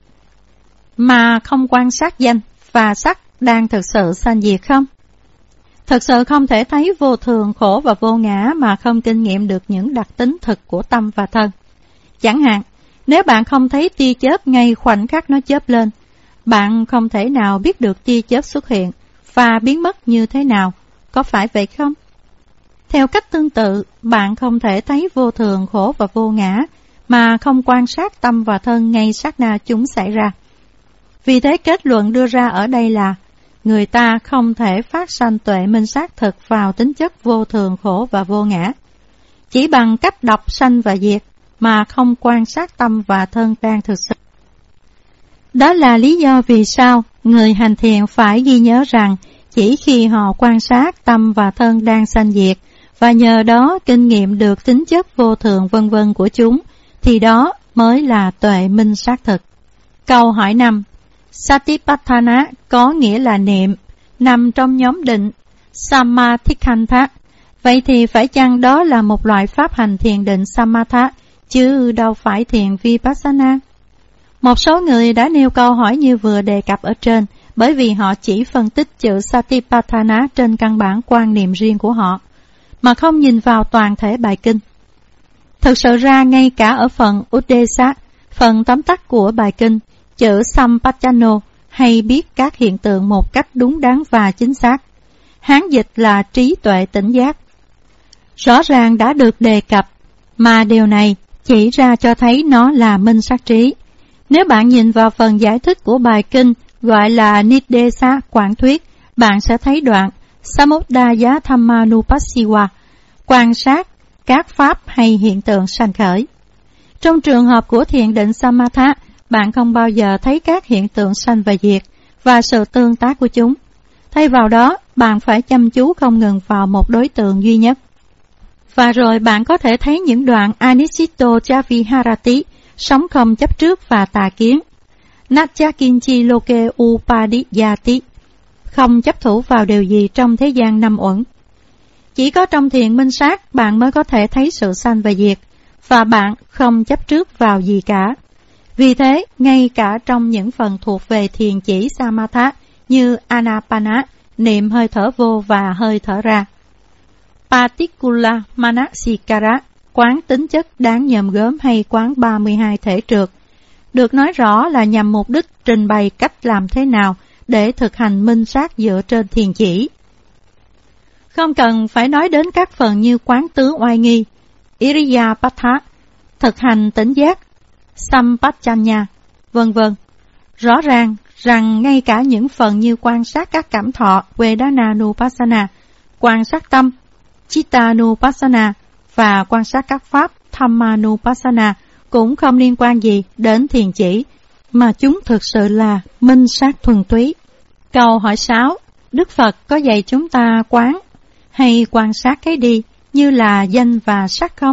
mà không quan sát danh và sắc đang thực sự sanh diệt không? Thực sự không thể thấy vô thường, khổ và vô ngã mà không kinh nghiệm được những đặc tính thực của tâm và thân. Chẳng hạn, nếu bạn không thấy tia chớp ngay khoảnh khắc nó chớp lên, bạn không thể nào biết được tia chớp xuất hiện và biến mất như thế nào, có phải vậy không? Theo cách tương tự, bạn không thể thấy vô thường, khổ và vô ngã mà không quan sát tâm và thân ngay sát na chúng xảy ra. Vì thế kết luận đưa ra ở đây là người ta không thể phát sanh tuệ minh sát thực vào tính chất vô thường, khổ và vô ngã, chỉ bằng cách đọc sanh và diệt mà không quan sát tâm và thân đang thực sự. Đó là lý do vì sao người hành thiền phải ghi nhớ rằng chỉ khi họ quan sát tâm và thân đang sanh diệt và nhờ đó kinh nghiệm được tính chất vô thường vân vân của chúng, thì đó mới là tuệ minh sát thực. Câu hỏi năm. Satipatthana có nghĩa là niệm, nằm trong nhóm định Samathikhantha. Vậy thì phải chăng đó là một loại pháp hành thiền định Samatha, chứ đâu phải thiền Vipassana? Một số người đã nêu câu hỏi như vừa đề cập ở trên, bởi vì họ chỉ phân tích chữ Satipatthana trên căn bản quan niệm riêng của họ, mà không nhìn vào toàn thể bài kinh. Thực sự ra ngay cả ở phần Uddesa, phần tóm tắt của bài kinh, chữ Sampajano hay biết các hiện tượng một cách đúng đắn và chính xác, Hán dịch là trí tuệ tỉnh giác, rõ ràng đã được đề cập, mà điều này chỉ ra cho thấy nó là minh sát trí. Nếu bạn nhìn vào phần giải thích của bài kinh gọi là Nidesa Quảng Thuyết, bạn sẽ thấy đoạn Samudaya Thammanupassiva, quan sát các pháp hay hiện tượng sanh khởi. Trong trường hợp của thiền định Samatha, bạn không bao giờ thấy các hiện tượng sanh và diệt và sự tương tác của chúng. Thay vào đó, bạn phải chăm chú không ngừng vào một đối tượng duy nhất. Và rồi bạn có thể thấy những đoạn Anisito Chaviharati, sống không chấp trước và tà kiến, Natyakinchi Loke Upadiyati, không chấp thủ vào điều gì trong thế gian năm uẩn. Chỉ có trong thiền minh sát bạn mới có thể thấy sự sanh và diệt, và bạn không chấp trước vào gì cả. Vì thế, ngay cả trong những phần thuộc về thiền chỉ Samatha như Anapana, niệm hơi thở vô và hơi thở ra, Patikula Manasikara, quán tính chất đáng nhòm gớm hay quán ba mươi hai thể trượt, được nói rõ là nhằm mục đích trình bày cách làm thế nào để thực hành minh sát dựa trên thiền chỉ. Không cần phải nói đến các phần như quán tướng oai nghi, Iriyapatha, thực hành tỉnh giác, Sampajanya, vân vân. Rõ ràng rằng ngay cả những phần như quan sát các cảm thọ, Vedananupassana, quan sát tâm, Chittanupassana và quan sát các pháp, Dhammanupassana, cũng không liên quan gì đến thiền chỉ, mà chúng thực sự là minh sát thuần túy. Câu hỏi sáu. Đức Phật có dạy chúng ta quán hay quan sát cái đi như là danh và sắc không?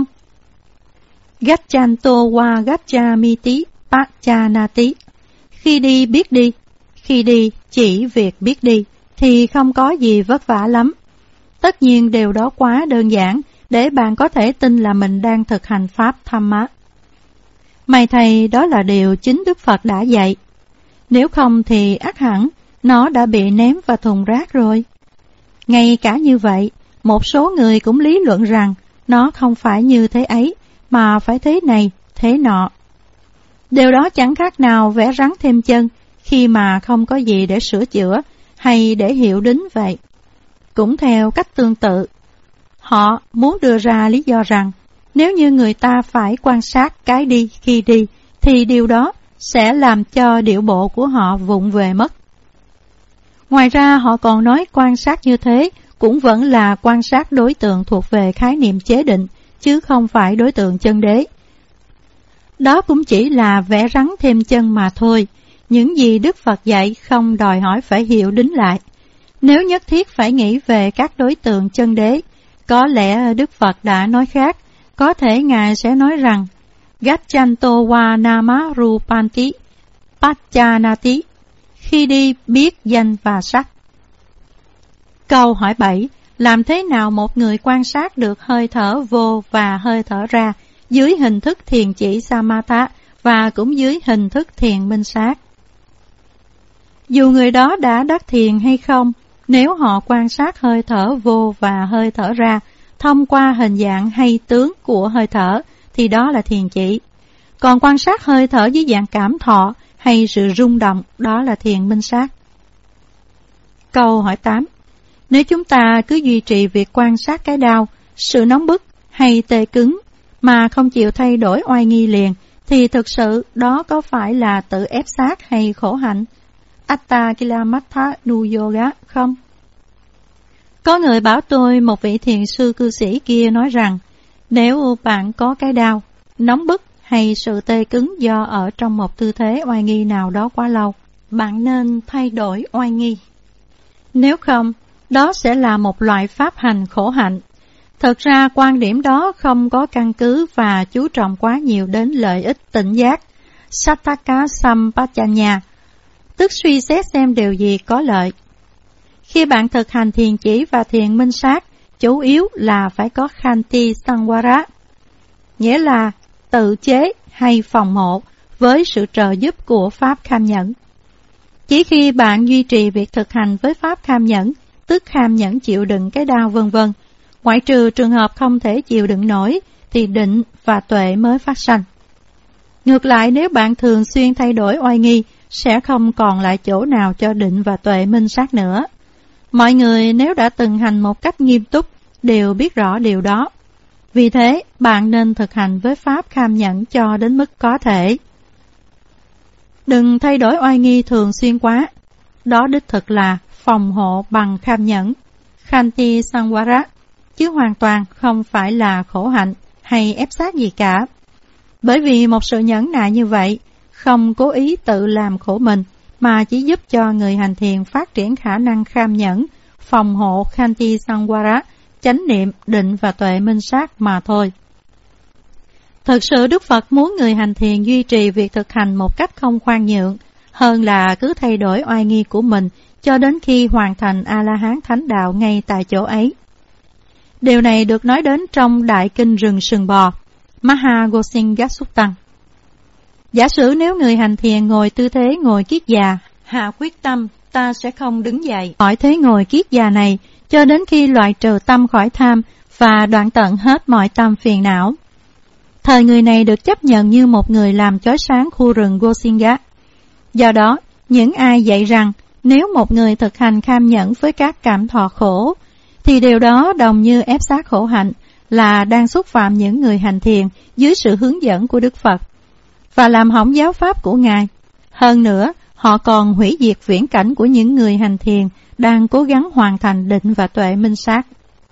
Gachanto wa gachamiti pachanati. Khi đi biết đi, khi đi chỉ việc biết đi, thì không có gì vất vả lắm. Tất nhiên điều đó quá đơn giản để bạn có thể tin là mình đang thực hành pháp Dhamma. May thầy đó là điều chính Đức Phật đã dạy. Nếu không thì ắt hẳn nó đã bị ném vào thùng rác rồi. Ngay cả như vậy, một số người cũng lý luận rằng nó không phải như thế ấy, mà phải thế này, thế nọ. Điều đó chẳng khác nào vẽ rắn thêm chân khi mà không có gì để sửa chữa hay để hiệu đính vậy. Cũng theo cách tương tự, họ muốn đưa ra lý do rằng nếu như người ta phải quan sát cái đi khi đi, thì điều đó sẽ làm cho điệu bộ của họ vụng về mất. Ngoài ra họ còn nói quan sát như thế cũng vẫn là quan sát đối tượng thuộc về khái niệm chế định, chứ không phải đối tượng chân đế. Đó cũng chỉ là vẽ rắn thêm chân mà thôi. Những gì Đức Phật dạy không đòi hỏi phải hiệu đính lại. Nếu nhất thiết phải nghĩ về các đối tượng chân đế, có lẽ Đức Phật đã nói khác. Có thể Ngài sẽ nói rằng, Gachanto wa nama rupanti pachanati, khi đi biết danh và sắc. Câu hỏi bảy. Làm thế nào một người quan sát được hơi thở vô và hơi thở ra dưới hình thức thiền chỉ Samatha và cũng dưới hình thức thiền minh sát? Dù người đó đã đắc thiền hay không, nếu họ quan sát hơi thở vô và hơi thở ra thông qua hình dạng hay tướng của hơi thở thì đó là thiền chỉ. Còn quan sát hơi thở dưới dạng cảm thọ hay sự rung động, đó là thiền minh sát. Câu hỏi tám. Nếu chúng ta cứ duy trì việc quan sát cái đau, sự nóng bức hay tê cứng mà không chịu thay đổi oai nghi liền, thì thực sự đó có phải là tự ép sát hay khổ hạnh? Atta Kilamatha Nu Yoga không? Có người bảo tôi một vị thiền sư cư sĩ kia nói rằng, nếu bạn có cái đau, nóng bức hay sự tê cứng do ở trong một tư thế oai nghi nào đó quá lâu, bạn nên thay đổi oai nghi. Nếu không, đó sẽ là một loại pháp hành khổ hạnh. Thực ra quan điểm đó không có căn cứ và chú trọng quá nhiều đến lợi ích tỉnh giác, Sattaka Sampajanya, tức suy xét xem điều gì có lợi. Khi bạn thực hành thiền chỉ và thiền minh sát, chủ yếu là phải có Khanti Samvara, nghĩa là tự chế hay phòng hộ với sự trợ giúp của pháp kham nhẫn. Chỉ khi bạn duy trì việc thực hành với pháp kham nhẫn, tức kham nhẫn chịu đựng cái đau vân vân, ngoại trừ trường hợp không thể chịu đựng nổi, thì định và tuệ mới phát sanh. Ngược lại, nếu bạn thường xuyên thay đổi oai nghi, sẽ không còn lại chỗ nào cho định và tuệ minh sát nữa. Mọi người nếu đã từng hành một cách nghiêm túc đều biết rõ điều đó. Vì thế, bạn nên thực hành với pháp kham nhẫn cho đến mức có thể. Đừng thay đổi oai nghi thường xuyên quá. Đó đích thực là phòng hộ bằng kham nhẫn, Khanti Samvara, chứ hoàn toàn không phải là khổ hạnh hay ép sát gì cả. Bởi vì một sự nhẫn nại như vậy không cố ý tự làm khổ mình, mà chỉ giúp cho người hành thiền phát triển khả năng kham nhẫn, phòng hộ Khanti Samvara, chánh niệm, định và tuệ minh sát mà thôi. Thực sự Đức Phật muốn người hành thiền duy trì việc thực hành một cách không khoan nhượng, hơn là cứ thay đổi oai nghi của mình cho đến khi hoàn thành A-la-hán thánh đạo ngay tại chỗ ấy. Điều này được nói đến trong Đại Kinh Rừng Sừng Bò, Mahagosinga Suttan. Giả sử nếu người hành thiền ngồi tư thế ngồi kiết già, hạ quyết tâm ta sẽ không đứng dậy khỏi thế ngồi kiết già này cho đến khi loại trừ tâm khỏi tham và đoạn tận hết mọi tâm phiền não. Thời người này được chấp nhận như một người làm chói sáng khu rừng Gosinga. Do đó, những ai dạy rằng nếu một người thực hành kham nhẫn với các cảm thọ khổ, thì điều đó đồng như ép sát khổ hạnh, là đang xúc phạm những người hành thiền dưới sự hướng dẫn của Đức Phật, và làm hỏng giáo pháp của Ngài. Hơn nữa, họ còn hủy diệt viễn cảnh của những người hành thiền đang cố gắng hoàn thành định và tuệ minh sát.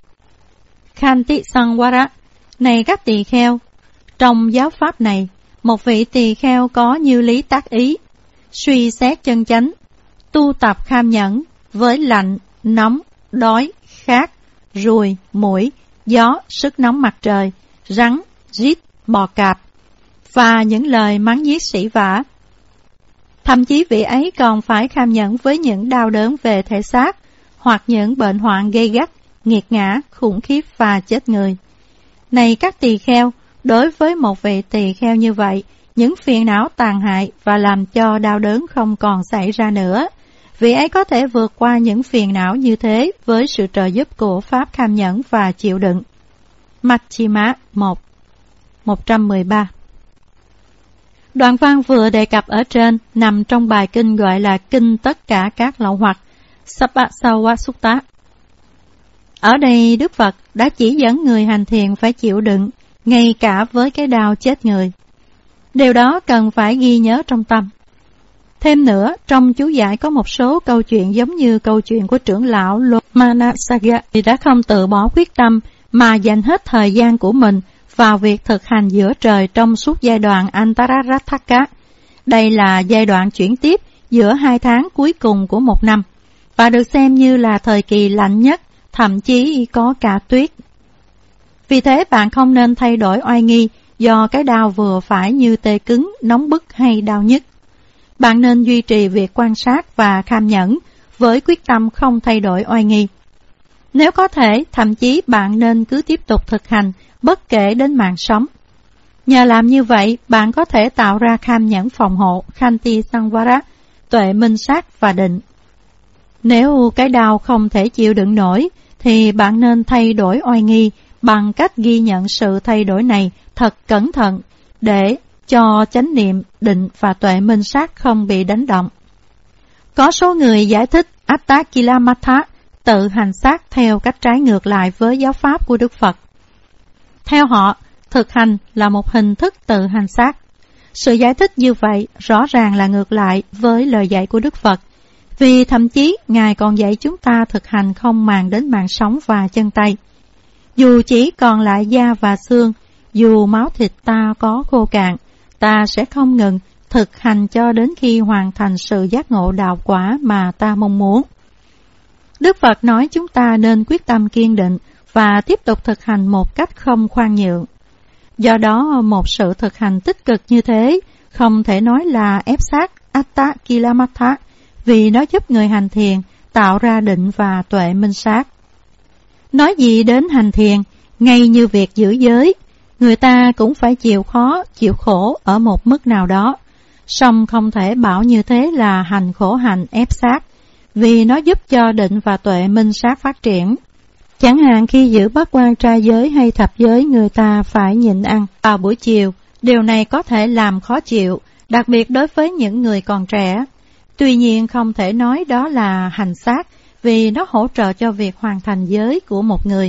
Khanti Samvara, này các tỳ kheo, trong giáo pháp này, một vị tỳ kheo có như lý tác ý, suy xét chân chánh, tu tập kham nhẫn với lạnh, nóng, đói, khát, ruồi, muỗi, gió, sức nóng mặt trời, rắn, rít, bò cạp, và những lời mắng nhiếc sỉ vả. Thậm chí vị ấy còn phải kham nhẫn với những đau đớn về thể xác, hoặc những bệnh hoạn gây gắt, nghiệt ngã, khủng khiếp và chết người. Này các tỳ kheo, đối với một vị tỳ kheo như vậy, những phiền não tàn hại và làm cho đau đớn không còn xảy ra nữa. Vị ấy có thể vượt qua những phiền não như thế với sự trợ giúp của pháp kham nhẫn và chịu đựng. Majjhima một, một trăm mười ba. Đoạn văn vừa đề cập ở trên nằm trong bài kinh gọi là Kinh Tất cả các lậu hoặc, Sabbasawa Sutta. Ở đây Đức Phật đã chỉ dẫn người hành thiền phải chịu đựng, ngay cả với cái đau chết người. Điều đó cần phải ghi nhớ trong tâm. Thêm nữa, trong chú giải có một số câu chuyện giống như câu chuyện của trưởng lão Lomanasagga, thì đã không từ bỏ quyết tâm mà dành hết thời gian của mình vào việc thực hành giữa trời trong suốt giai đoạn Antararatthaka. Đây là giai đoạn chuyển tiếp giữa hai tháng cuối cùng của một năm, và được xem như là thời kỳ lạnh nhất, thậm chí có cả tuyết. Vì thế bạn không nên thay đổi oai nghi do cái đau vừa phải như tê cứng, nóng bức hay đau nhức. Bạn nên duy trì việc quan sát và kham nhẫn với quyết tâm không thay đổi oai nghi. Nếu có thể, thậm chí bạn nên cứ tiếp tục thực hành bất kể đến mạng sống. Nhờ làm như vậy, bạn có thể tạo ra kham nhẫn phòng hộ, Khanti Samvara, tuệ minh sát và định. Nếu cái đau không thể chịu đựng nổi, thì bạn nên thay đổi oai nghi bằng cách ghi nhận sự thay đổi này thật cẩn thận để cho chánh niệm, định và tuệ minh sát không bị đánh động. Có số người giải thích Attakilamatha, tự hành sát theo cách trái ngược lại với giáo pháp của Đức Phật. Theo họ, thực hành là một hình thức tự hành sát. Sự giải thích như vậy rõ ràng là ngược lại với lời dạy của Đức Phật, vì thậm chí Ngài còn dạy chúng ta thực hành không màng đến mạng sống và chân tay. Dù chỉ còn lại da và xương, dù máu thịt ta có khô cạn, ta sẽ không ngừng thực hành cho đến khi hoàn thành sự giác ngộ đạo quả mà ta mong muốn. Đức Phật nói chúng ta nên quyết tâm kiên định và tiếp tục thực hành một cách không khoan nhượng. Do đó, một sự thực hành tích cực như thế không thể nói là ép sát Attakilamatha, vì nó giúp người hành thiền tạo ra định và tuệ minh sát. Nói gì đến hành thiền, ngay như việc giữ giới, người ta cũng phải chịu khó, chịu khổ ở một mức nào đó. Song không thể bảo như thế là hành khổ hạnh ép sát, vì nó giúp cho định và tuệ minh sát phát triển. Chẳng hạn khi giữ bát quan trai giới hay thập giới, người ta phải nhịn ăn vào buổi chiều. Điều này có thể làm khó chịu, đặc biệt đối với những người còn trẻ. Tuy nhiên không thể nói đó là hành sát, vì nó hỗ trợ cho việc hoàn thành giới của một người.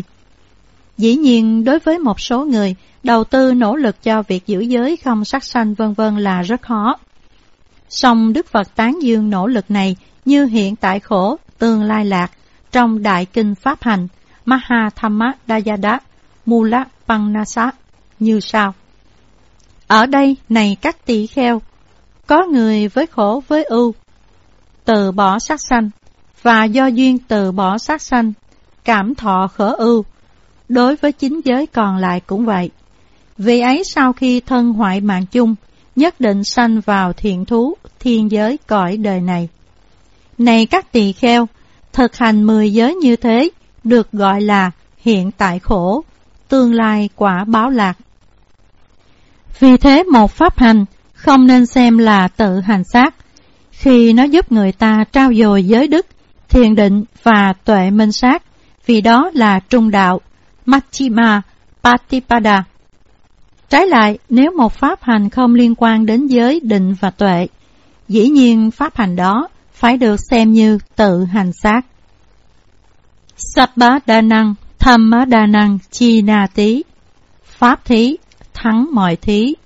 Dĩ nhiên, đối với một số người, đầu tư nỗ lực cho việc giữ giới không sát sanh vân vân là rất khó. Song Đức Phật tán dương nỗ lực này như hiện tại khổ, tương lai lạc trong Đại Kinh Pháp Hành Mahathamma Dayada Mula Pannasa như sau. Ở đây, này các tỳ kheo, có người với khổ với ưu, từ bỏ sát sanh, và do duyên từ bỏ sát sanh, cảm thọ khở ưu. Đối với chính giới còn lại cũng vậy. Vì ấy sau khi thân hoại mạng chung, nhất định sanh vào thiện thú, thiên giới cõi đời này. Này các tỳ kheo, thực hành mười giới như thế, được gọi là hiện tại khổ, tương lai quả báo lạc. Vì thế một pháp hành không nên xem là tự hành sát, khi nó giúp người ta trao dồi giới đức, thiền định và tuệ minh sát, vì đó là trung đạo, Majjhima Patipada. Trái lại, nếu một pháp hành không liên quan đến giới, định và tuệ, dĩ nhiên pháp hành đó phải được xem như tự hành sát. Sabba Danang Thamma Danang Chinati, pháp thí thắng mọi thí.